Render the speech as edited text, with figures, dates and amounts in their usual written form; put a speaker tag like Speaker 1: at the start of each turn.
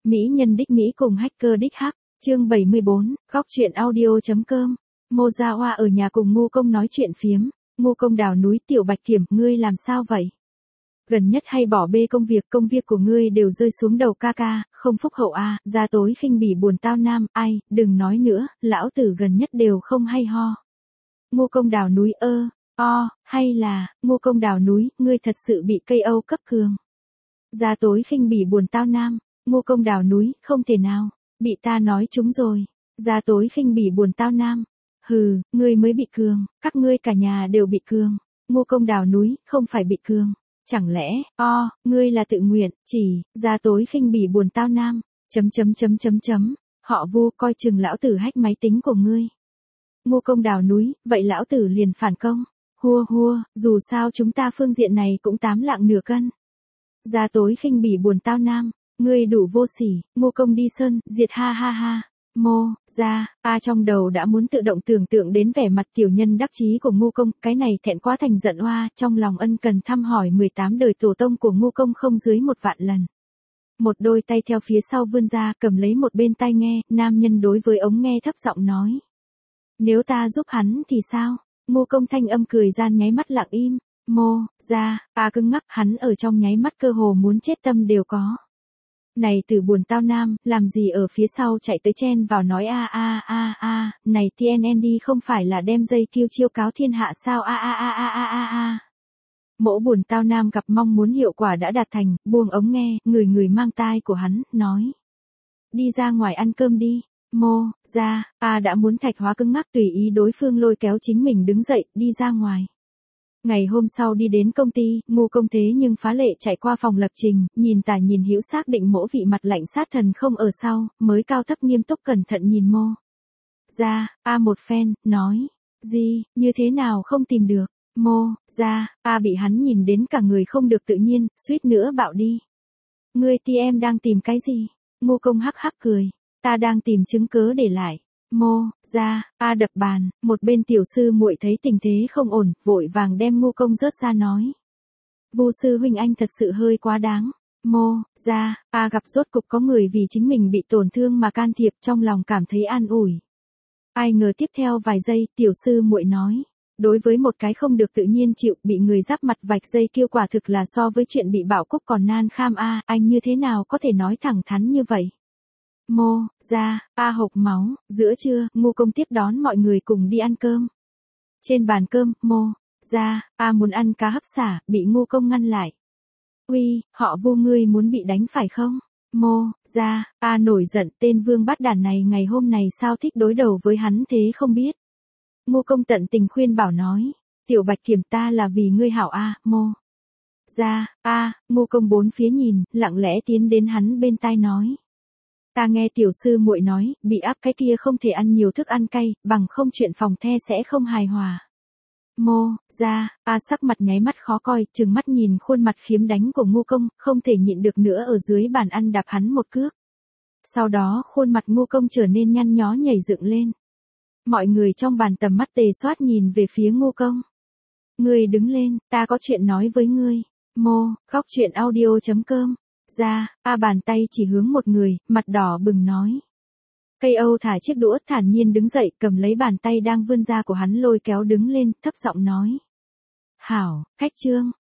Speaker 1: Mỹ nhân đích Mỹ cùng hacker đích hắc, chương 74, góc truyện audio.com. Mozawa ở nhà cùng Ngu Công nói chuyện phiếm. Ngu Công đào núi Tiểu Bạch Kiểm, ngươi làm sao vậy? Gần nhất hay bỏ bê công việc của ngươi đều rơi xuống đầu ca ca, không phúc hậu à, ra tối khinh bỉ buồn tao nam, ai, đừng nói nữa, lão tử gần nhất đều không hay ho. Ngu Công đào núi hay là, Ngu Công đào núi, ngươi thật sự bị cây Âu cấp cường. Ra tối khinh bỉ buồn tao nam, Ngu Công đào núi, không thể nào, bị ta nói trúng rồi. Ra tối khinh bỉ buồn tao nam, hừ, ngươi mới bị cường, các ngươi cả nhà đều bị cường. Ngu Công đào núi, không phải bị cường. Chẳng lẽ, ngươi là tự nguyện, chỉ, ra tối khinh bỉ buồn tao nam, Họ Vu coi chừng lão tử hack máy tính của ngươi. Ngu Công đào núi, vậy lão tử liền phản công. Hua, dù sao chúng ta phương diện này cũng 8 lạng nửa cân. Ra tối khinh bỉ buồn tao nam, ngươi đủ vô sỉ, Ngu Công đi sơn, diệt ha. Trong đầu đã muốn tự động tưởng tượng đến vẻ mặt tiểu nhân đắc chí của Ngu Công, cái này thẹn quá thành giận oa, trong lòng ân cần thăm hỏi 18 đời tổ tông của Ngu Công không dưới 1 vạn lần. Một đôi tay theo phía sau vươn ra, cầm lấy một bên tai nghe, nam nhân đối với ống nghe thấp giọng nói. Nếu ta giúp hắn thì sao? Ngu Công thanh âm cười gian nháy mắt lặng im, cứng ngắc, hắn ở trong nháy mắt cơ hồ muốn chết tâm đều có. Này từ buồn tao nam, làm gì ở phía sau chạy tới chen vào nói này TNND không phải là đem dây kiêu chiêu cáo thiên hạ sao Mỗ buồn tao nam gặp mong muốn hiệu quả đã đạt thành, buông ống nghe, người mang tai của hắn, nói. Đi ra ngoài ăn cơm đi, đã muốn thạch hóa cứng ngắc tùy ý đối phương lôi kéo chính mình đứng dậy, đi ra ngoài. Ngày hôm sau đi đến công ty, Ngu Công thế nhưng phá lệ chạy qua phòng lập trình, nhìn tả nhìn hữu xác định mỗ vị mặt lạnh sát thần không ở sau, mới cao thấp nghiêm túc cẩn thận nhìn một phen, nói, gì, như thế nào không tìm được, bị hắn nhìn đến cả người không được tự nhiên, suýt nữa bạo đi. Ngươi em đang tìm cái gì? Ngu Công hắc cười, ta đang tìm chứng cớ để lại. Đập bàn, một bên tiểu sư muội thấy tình thế không ổn, vội vàng đem Ngu Công rớt ra nói. Vu sư huynh anh thật sự hơi quá đáng. Gặp rốt cục có người vì chính mình bị tổn thương mà can thiệp, trong lòng cảm thấy an ủi. Ai ngờ tiếp theo vài giây, tiểu sư muội nói. Đối với một cái không được tự nhiên chịu, bị người giáp mặt vạch dây kiêu quả thực là so với chuyện bị bảo cúc còn nan kham anh như thế nào có thể nói thẳng thắn như vậy. Hộc máu, giữa trưa, Ngu Công tiếp đón mọi người cùng đi ăn cơm. Trên bàn cơm, muốn ăn cá hấp xả, bị Ngu Công ngăn lại. Uy, họ Vu ngươi muốn bị đánh phải không? Nổi giận, tên vương bát đàn này ngày hôm này sao thích đối đầu với hắn thế không biết. Ngu Công tận tình khuyên bảo nói, Tiểu Bạch Kiểm ta là vì ngươi hảo Ngu Công bốn phía nhìn, lặng lẽ tiến đến hắn bên tai nói. Ta nghe tiểu sư muội nói, bị áp cái kia không thể ăn nhiều thức ăn cay, bằng không chuyện phòng the sẽ không hài hòa. Sắc mặt nháy mắt khó coi, trừng mắt nhìn khuôn mặt khiếm đánh của Ngu Công, không thể nhịn được nữa ở dưới bàn ăn đạp hắn một cước. Sau đó khuôn mặt Ngu Công trở nên nhăn nhó nhảy dựng lên. Mọi người trong bàn tầm mắt tề soát nhìn về phía Ngu Công. Ngươi đứng lên, ta có chuyện nói với ngươi. Góc truyện audio.com. Bàn tay chỉ hướng một người, mặt đỏ bừng nói. Cây Âu thả chiếc đũa thản nhiên đứng dậy, cầm lấy bàn tay đang vươn ra của hắn lôi kéo đứng lên, thấp giọng nói. Hảo, khách trương,